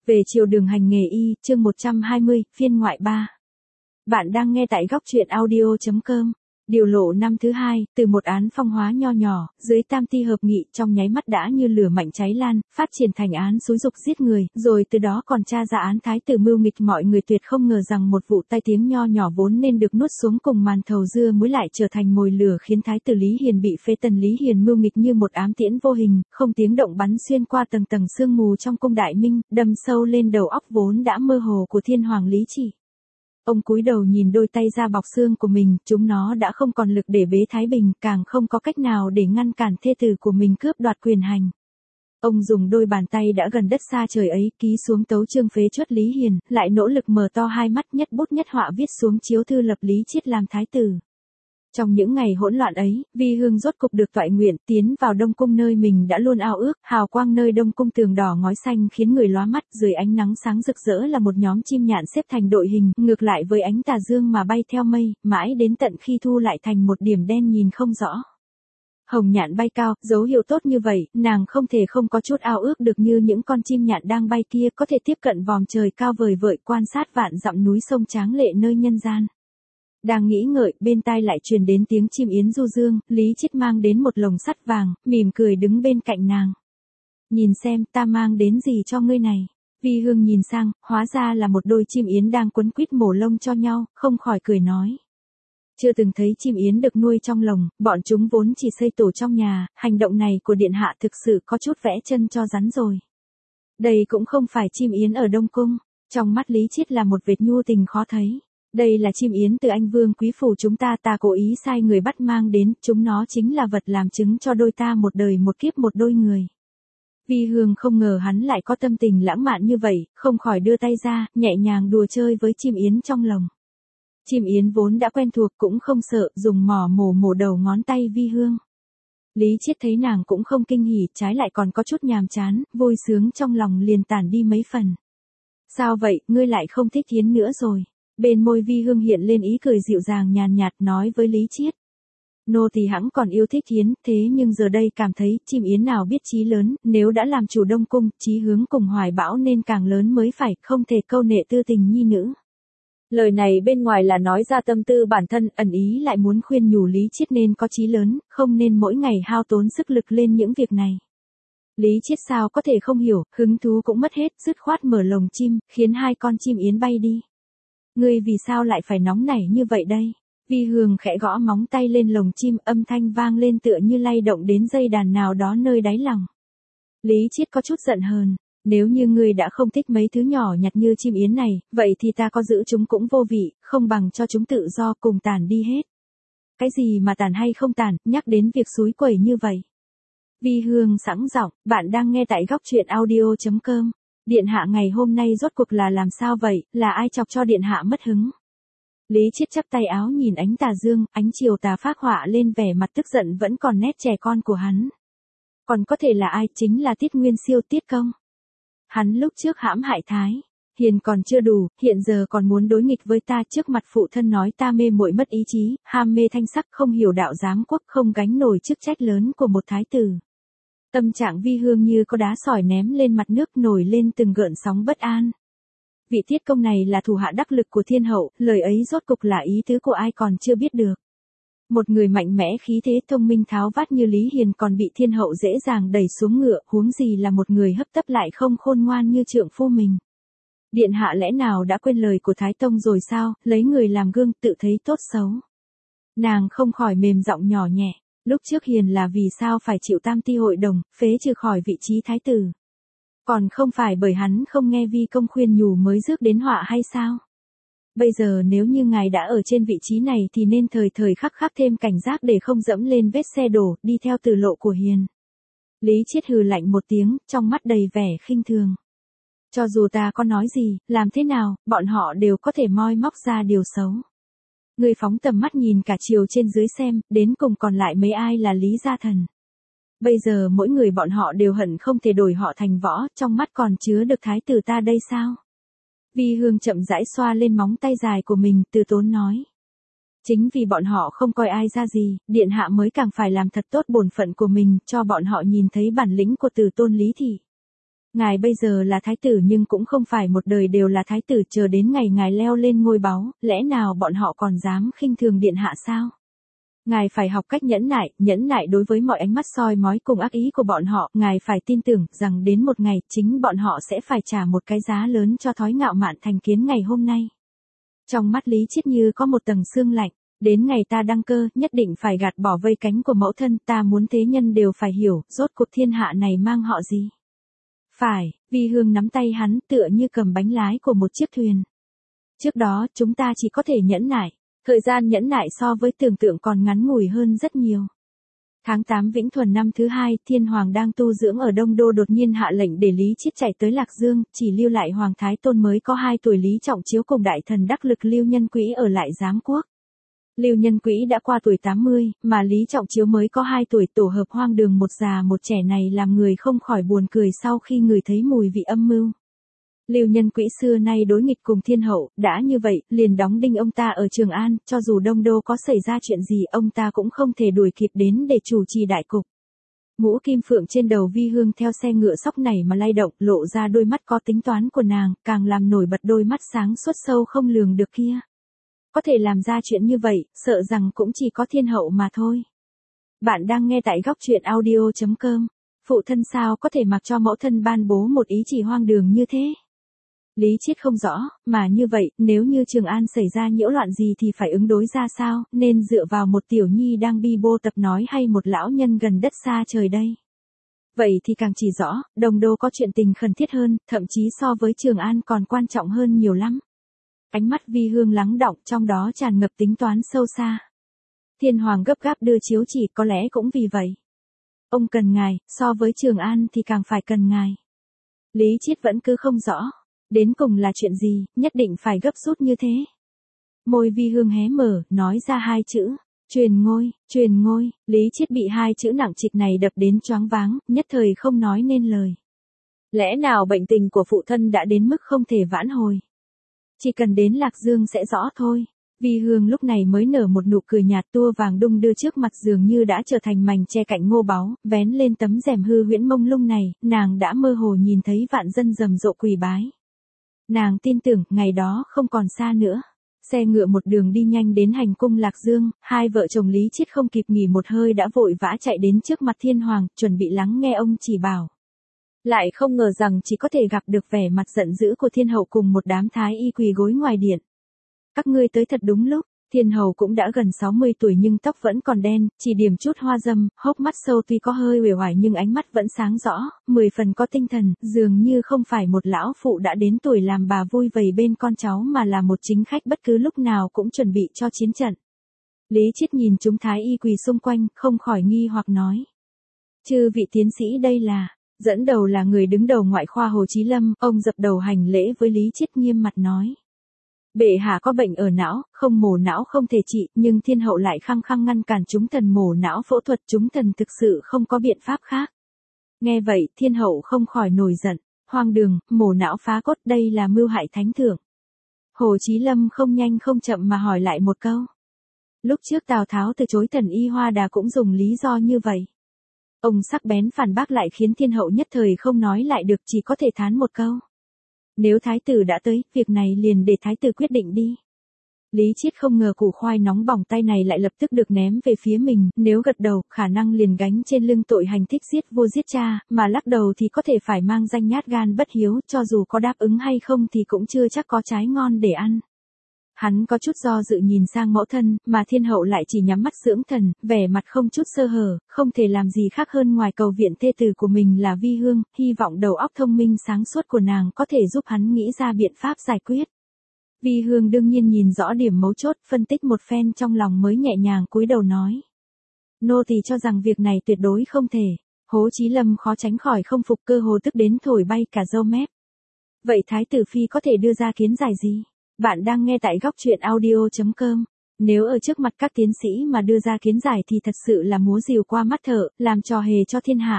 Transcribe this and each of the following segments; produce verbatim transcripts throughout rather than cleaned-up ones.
Về chiều đường hành nghề y, chương một trăm hai mươi, phiên ngoại ba. Bạn đang nghe tại góc truyện audio chấm com. Điều lộ năm thứ hai, từ một án phong hóa nho nhỏ, dưới tam ti hợp nghị trong nháy mắt đã như lửa mạnh cháy lan, phát triển thành án xúi dục giết người, rồi từ đó còn tra ra án thái tử mưu nghịch. Mọi người tuyệt không ngờ rằng một vụ tai tiếng nho nhỏ vốn nên được nuốt xuống cùng màn thầu dưa muối lại trở thành mồi lửa khiến thái tử Lý Hiền bị phế. Tần Lý Hiền mưu nghịch như một ám tiễn vô hình, không tiếng động bắn xuyên qua tầng tầng sương mù trong cung đại minh, đâm sâu lên đầu óc vốn đã mơ hồ của thiên hoàng Lý Chỉ. Ông cúi đầu nhìn đôi tay da bọc xương của mình, chúng nó đã không còn lực để bế Thái Bình, càng không có cách nào để ngăn cản thê tử của mình cướp đoạt quyền hành. Ông dùng đôi bàn tay đã gần đất xa trời ấy ký xuống tấu chương phế truất Lý Hiền, lại nỗ lực mở to hai mắt, nhất bút nhất họa viết xuống chiếu thư lập Lý Chiết làm thái tử. Trong những ngày hỗn loạn ấy, Vi Hương rốt cục được toại nguyện tiến vào Đông Cung nơi mình đã luôn ao ước. Hào quang nơi Đông Cung tường đỏ ngói xanh khiến người lóa mắt, dưới ánh nắng sáng rực rỡ là một nhóm chim nhạn xếp thành đội hình, ngược lại với ánh tà dương mà bay theo mây, mãi đến tận khi thu lại thành một điểm đen nhìn không rõ. Hồng nhạn bay cao, dấu hiệu tốt như vậy, nàng không thể không có chút ao ước được như những con chim nhạn đang bay kia, có thể tiếp cận vòm trời cao vời vợi quan sát vạn dặm núi sông tráng lệ nơi nhân gian. Đang nghĩ ngợi, bên tai lại truyền đến tiếng chim yến du dương. Lý Chiết mang đến một lồng sắt vàng, mỉm cười đứng bên cạnh nàng. Nhìn xem, ta mang đến gì cho ngươi này. Vi Hương nhìn sang, hóa ra là một đôi chim yến đang quấn quýt mổ lông cho nhau, không khỏi cười nói. Chưa từng thấy chim yến được nuôi trong lồng, bọn chúng vốn chỉ xây tổ trong nhà, hành động này của điện hạ thực sự có chút vẽ chân cho rắn rồi. Đây cũng không phải chim yến ở Đông Cung, trong mắt Lý Chiết là một vệt nhu tình khó thấy. Đây là chim yến từ Anh Vương quý phủ chúng ta, ta cố ý sai người bắt mang đến, chúng nó chính là vật làm chứng cho đôi ta một đời một kiếp một đôi người. Vi Hương không ngờ hắn lại có tâm tình lãng mạn như vậy, không khỏi đưa tay ra, nhẹ nhàng đùa chơi với chim yến trong lồng. Chim yến vốn đã quen thuộc cũng không sợ, dùng mỏ mổ mổ đầu ngón tay Vi Hương. Lý Chiết thấy nàng cũng không kinh hỉ, trái lại còn có chút nhàm chán, vui sướng trong lòng liền tản đi mấy phần. Sao vậy, ngươi lại không thích yến nữa rồi? Bên môi Vi Hương hiện lên ý cười dịu dàng nhàn nhạt nói với Lý Chiết. Nô tỳ hẵng còn yêu thích yến, thế nhưng giờ đây cảm thấy chim yến nào biết chí lớn, nếu đã làm chủ Đông Cung, chí hướng cùng hoài bão nên càng lớn mới phải, không thể câu nệ tư tình nhi nữ. Lời này bên ngoài là nói ra tâm tư bản thân, ẩn ý lại muốn khuyên nhủ Lý Chiết nên có chí lớn, không nên mỗi ngày hao tốn sức lực lên những việc này. Lý Chiết sao có thể không hiểu, hứng thú cũng mất hết, dứt khoát mở lồng chim, khiến hai con chim yến bay đi. Ngươi vì sao lại phải nóng nảy như vậy đây? Vi Hương khẽ gõ móng tay lên lồng chim, âm thanh vang lên tựa như lay động đến dây đàn nào đó nơi đáy lòng. Lý Chiết có chút giận hờn. Nếu như ngươi đã không thích mấy thứ nhỏ nhặt như chim yến này, vậy thì ta có giữ chúng cũng vô vị, không bằng cho chúng tự do cùng tản đi hết. Cái gì mà tản hay không tản, nhắc đến việc xúi quẩy như vậy. Vi Hương sẵn giọng, bạn đang nghe tại góc truyện audio chấm com. Điện hạ ngày hôm nay rốt cuộc là làm sao vậy, là ai chọc cho điện hạ mất hứng? Lý Chiết chắp tay áo nhìn ánh tà dương, ánh chiều tà phác họa lên vẻ mặt tức giận vẫn còn nét trẻ con của hắn. Còn có thể là ai, chính là Tiết Nguyên Siêu Tiết Công. Hắn lúc trước hãm hại Thái Hiền còn chưa đủ, hiện giờ còn muốn đối nghịch với ta, trước mặt phụ thân nói ta mê muội mất ý chí, ham mê thanh sắc, không hiểu đạo giám quốc, không gánh nổi chức trách lớn của một thái tử. Tâm trạng Vi Hương như có đá sỏi ném lên mặt nước, nổi lên từng gợn sóng bất an. Vị Tiết Công này là thủ hạ đắc lực của thiên hậu, lời ấy rốt cục là ý tứ của ai còn chưa biết được. Một người mạnh mẽ khí thế thông minh tháo vát như Lý Hiền còn bị thiên hậu dễ dàng đẩy xuống ngựa, huống gì là một người hấp tấp lại không khôn ngoan như trượng phu mình. Điện hạ lẽ nào đã quên lời của Thái Tông rồi sao, lấy người làm gương, tự thấy tốt xấu. Nàng không khỏi mềm giọng nhỏ nhẹ, lúc trước Hiền là vì sao phải chịu tam ti hội đồng, phế trừ khỏi vị trí thái tử. Còn không phải bởi hắn không nghe Vi Công khuyên nhủ mới rước đến họa hay sao? Bây giờ nếu như ngài đã ở trên vị trí này thì nên thời thời khắc khắc thêm cảnh giác để không dẫm lên vết xe đổ, đi theo từ lộ của Hiền. Lý Chiết hừ lạnh một tiếng, trong mắt đầy vẻ khinh thường. Cho dù ta có nói gì, làm thế nào, bọn họ đều có thể moi móc ra điều xấu. Người phóng tầm mắt nhìn cả chiều trên dưới xem, đến cùng còn lại mấy ai là Lý gia thần. Bây giờ mỗi người bọn họ đều hận không thể đổi họ thành võ, trong mắt còn chứa được thái tử ta đây sao? Vi Hương chậm rãi xoa lên móng tay dài của mình, từ tốn nói. Chính vì bọn họ không coi ai ra gì, điện hạ mới càng phải làm thật tốt bổn phận của mình, cho bọn họ nhìn thấy bản lĩnh của Từ Tôn Lý thị. Ngài bây giờ là thái tử nhưng cũng không phải một đời đều là thái tử, chờ đến ngày ngài leo lên ngôi báu, lẽ nào bọn họ còn dám khinh thường điện hạ sao? Ngài phải học cách nhẫn nại, nhẫn nại đối với mọi ánh mắt soi mói cùng ác ý của bọn họ, ngài phải tin tưởng rằng đến một ngày chính bọn họ sẽ phải trả một cái giá lớn cho thói ngạo mạn thành kiến ngày hôm nay. Trong mắt Lý Chiết như có một tầng sương lạnh, đến ngày ta đăng cơ, nhất định phải gạt bỏ vây cánh của mẫu thân, ta muốn thế nhân đều phải hiểu, rốt cuộc thiên hạ này mang họ gì. Phải, Vi Hương nắm tay hắn tựa như cầm bánh lái của một chiếc thuyền. Trước đó chúng ta chỉ có thể nhẫn nại. Thời gian nhẫn nại so với tưởng tượng còn ngắn ngủi hơn rất nhiều. Tháng tám Vĩnh Thuần năm thứ hai, Thiên Hoàng đang tu dưỡng ở Đông Đô đột nhiên hạ lệnh để Lý Chiết chạy tới Lạc Dương, chỉ lưu lại Hoàng Thái Tôn mới có hai tuổi Lý Trọng Chiếu cùng đại thần đắc lực Lưu Nhân Quỹ ở lại giám quốc. Lưu Nhân Quỹ đã qua tuổi tám mươi, mà Lý Trọng Chiếu mới có hai tuổi, tổ hợp hoang đường một già một trẻ này làm người không khỏi buồn cười sau khi người thấy mùi vị âm mưu. Lưu Nhân Quỹ xưa nay đối nghịch cùng thiên hậu, đã như vậy, liền đóng đinh ông ta ở Trường An, cho dù Đông Đô có xảy ra chuyện gì ông ta cũng không thể đuổi kịp đến để chủ trì đại cục. Mũ kim phượng trên đầu Vi Hương theo xe ngựa sóc này mà lay động, lộ ra đôi mắt có tính toán của nàng, càng làm nổi bật đôi mắt sáng suốt sâu không lường được kia. Có thể làm ra chuyện như vậy, sợ rằng cũng chỉ có thiên hậu mà thôi. Bạn đang nghe tại góc truyện audio chấm com. Phụ thân sao có thể mặc cho mẫu thân ban bố một ý chỉ hoang đường như thế? Lý Chiết không rõ, mà như vậy, nếu như Trường An xảy ra nhiễu loạn gì thì phải ứng đối ra sao, nên dựa vào một tiểu nhi đang bi bô tập nói hay một lão nhân gần đất xa trời đây? Vậy thì càng chỉ rõ, Đông Đô có chuyện tình khẩn thiết hơn, thậm chí so với Trường An còn quan trọng hơn nhiều lắm. Ánh mắt Vi Hương lắng đọng, trong đó tràn ngập tính toán sâu xa. Thiên Hoàng gấp gáp đưa chiếu chỉ, có lẽ cũng vì vậy. Ông cần ngài, so với Trường An thì càng phải cần ngài. Lý Chiết vẫn cứ không rõ. Đến cùng là chuyện gì, nhất định phải gấp rút như thế. Môi Vi Hương hé mở, nói ra hai chữ, truyền ngôi, truyền ngôi. Lý Chiết bị hai chữ nặng trịch này đập đến choáng váng, nhất thời không nói nên lời. Lẽ nào bệnh tình của phụ thân đã đến mức không thể vãn hồi? Chỉ cần đến Lạc Dương sẽ rõ thôi. Vi Hương lúc này mới nở một nụ cười nhạt, tua vàng đung đưa trước mặt dường như đã trở thành mảnh che cạnh ngô báu, vén lên tấm rèm hư huyễn mông lung này, nàng đã mơ hồ nhìn thấy vạn dân rầm rộ quỳ bái. Nàng tin tưởng, ngày đó không còn xa nữa. Xe ngựa một đường đi nhanh đến hành cung Lạc Dương, hai vợ chồng Lý Chiết không kịp nghỉ một hơi đã vội vã chạy đến trước mặt Thiên Hoàng, chuẩn bị lắng nghe ông chỉ bảo. Lại không ngờ rằng chỉ có thể gặp được vẻ mặt giận dữ của Thiên Hậu cùng một đám thái y quỳ gối ngoài điện. Các ngươi tới thật đúng lúc. Thiên hầu cũng đã gần sáu mươi tuổi nhưng tóc vẫn còn đen, chỉ điểm chút hoa râm, hốc mắt sâu tuy có hơi uể oải nhưng ánh mắt vẫn sáng rõ, mười phần có tinh thần, dường như không phải một lão phụ đã đến tuổi làm bà vui vầy bên con cháu mà là một chính khách bất cứ lúc nào cũng chuẩn bị cho chiến trận. Lý Chiết nhìn chúng thái y quỳ xung quanh, không khỏi nghi hoặc nói. Chư vị tiến sĩ đây là, dẫn đầu là người đứng đầu ngoại khoa Hồ Chí Lâm, ông dập đầu hành lễ với Lý Chiết nghiêm mặt nói. Bệ hạ có bệnh ở não, không mổ não không thể trị, nhưng thiên hậu lại khăng khăng ngăn cản chúng thần mổ não phẫu thuật, chúng thần thực sự không có biện pháp khác. Nghe vậy, thiên hậu không khỏi nổi giận, hoang đường, mổ não phá cốt, đây là mưu hại thánh thượng. Hồ Chí Lâm không nhanh không chậm mà hỏi lại một câu. Lúc trước Tào Tháo từ chối thần y Hoa Đà cũng dùng lý do như vậy. Ông sắc bén phản bác lại khiến thiên hậu nhất thời không nói lại được, chỉ có thể thán một câu. Nếu thái tử đã tới, việc này liền để thái tử quyết định đi. Lý Chiết không ngờ củ khoai nóng bỏng tay này lại lập tức được ném về phía mình, nếu gật đầu, khả năng liền gánh trên lưng tội hành thích giết vua giết cha, mà lắc đầu thì có thể phải mang danh nhát gan bất hiếu, cho dù có đáp ứng hay không thì cũng chưa chắc có trái ngon để ăn. Hắn có chút do dự nhìn sang mẫu thân, mà thiên hậu lại chỉ nhắm mắt dưỡng thần, vẻ mặt không chút sơ hở, không thể làm gì khác hơn ngoài cầu viện thê tử của mình là Vi Hương, hy vọng đầu óc thông minh sáng suốt của nàng có thể giúp hắn nghĩ ra biện pháp giải quyết. Vi Hương đương nhiên nhìn rõ điểm mấu chốt, phân tích một phen trong lòng mới nhẹ nhàng cúi đầu nói. Nô tỳ cho rằng việc này tuyệt đối không thể. Hồ Chí Lâm khó tránh khỏi không phục, cơ hồ tức đến thổi bay cả râu mép. Vậy Thái tử Phi có thể đưa ra kiến giải gì? Bạn đang nghe tại góc truyện audio chấm com. Nếu ở trước mặt các tiến sĩ mà đưa ra kiến giải thì thật sự là múa rìu qua mắt thợ, làm trò hề cho thiên hạ.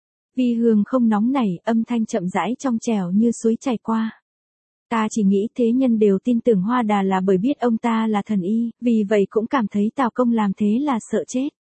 Vi Hương không nóng nảy, âm thanh chậm rãi trong trẻo như suối chảy qua. Ta chỉ nghĩ thế nhân đều tin tưởng Hoa Đà là bởi biết ông ta là thần y, vì vậy cũng cảm thấy Tào Công làm thế là sợ chết.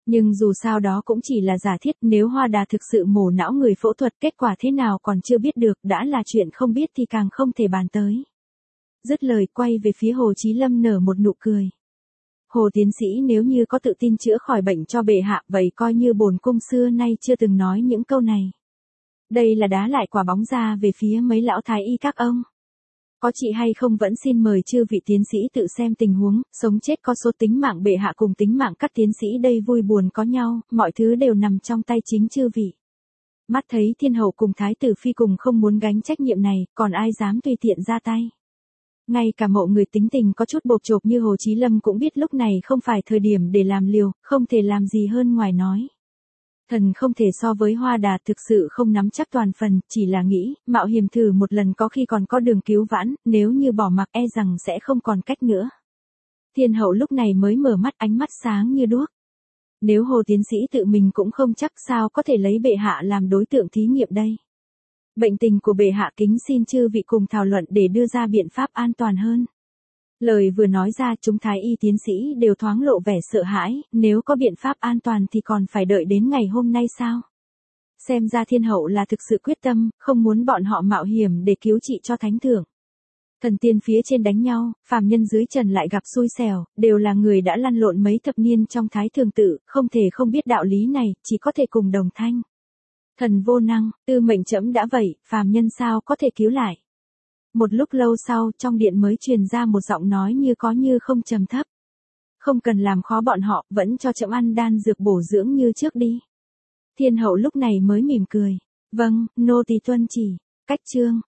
Nhưng dù sao đó cũng chỉ là giả thiết, nếu Hoa Đà thực sự mổ não người phẫu thuật, kết quả thế nào còn chưa biết được, đã là chuyện không biết thì càng không thể bàn tới. Dứt lời quay về phía Hồ Chí Lâm nở một nụ cười. Hồ tiến sĩ nếu như có tự tin chữa khỏi bệnh cho bệ hạ, vậy coi như bổn cung xưa nay chưa từng nói những câu này. Đây là đá lại quả bóng ra về phía mấy lão thái y các ông. Có chị hay không vẫn xin mời chư vị tiến sĩ tự xem tình huống, sống chết có số, tính mạng bệ hạ cùng tính mạng các tiến sĩ đây vui buồn có nhau, mọi thứ đều nằm trong tay chính chư vị. Mắt thấy thiên hậu cùng thái tử phi cùng không muốn gánh trách nhiệm này, còn ai dám tùy tiện ra tay. Ngay cả mộ người tính tình có chút bộp chộp như Hồ Chí Lâm cũng biết lúc này không phải thời điểm để làm liều, không thể làm gì hơn ngoài nói. Thần không thể so với Hoa Đà, thực sự không nắm chắc toàn phần, chỉ là nghĩ, mạo hiểm thử một lần có khi còn có đường cứu vãn, nếu như bỏ mặc e rằng sẽ không còn cách nữa. Thiên hậu lúc này mới mở mắt, ánh mắt sáng như đuốc. Nếu Hồ tiến sĩ tự mình cũng không chắc, sao có thể lấy bệ hạ làm đối tượng thí nghiệm đây. Bệnh tình của bệ hạ kính xin chư vị cùng thảo luận để đưa ra biện pháp an toàn hơn. Lời vừa nói ra, chúng thái y tiến sĩ đều thoáng lộ vẻ sợ hãi, nếu có biện pháp an toàn thì còn phải đợi đến ngày hôm nay sao? Xem ra thiên hậu là thực sự quyết tâm, không muốn bọn họ mạo hiểm để cứu trị cho thánh thượng. Thần tiên phía trên đánh nhau, phàm nhân dưới trần lại gặp xui xẻo, đều là người đã lăn lộn mấy thập niên trong thái thường tự, không thể không biết đạo lý này, chỉ có thể cùng đồng thanh. Thần vô năng, tư mệnh trẫm đã vậy, phàm nhân sao có thể cứu lại. Một lúc lâu sau, trong điện mới truyền ra một giọng nói như có như không, trầm thấp. Không cần làm khó bọn họ, vẫn cho trẫm ăn đan dược bổ dưỡng như trước đi. Thiên hậu lúc này mới mỉm cười. Vâng, nô tỳ tuân chỉ. Cách chương.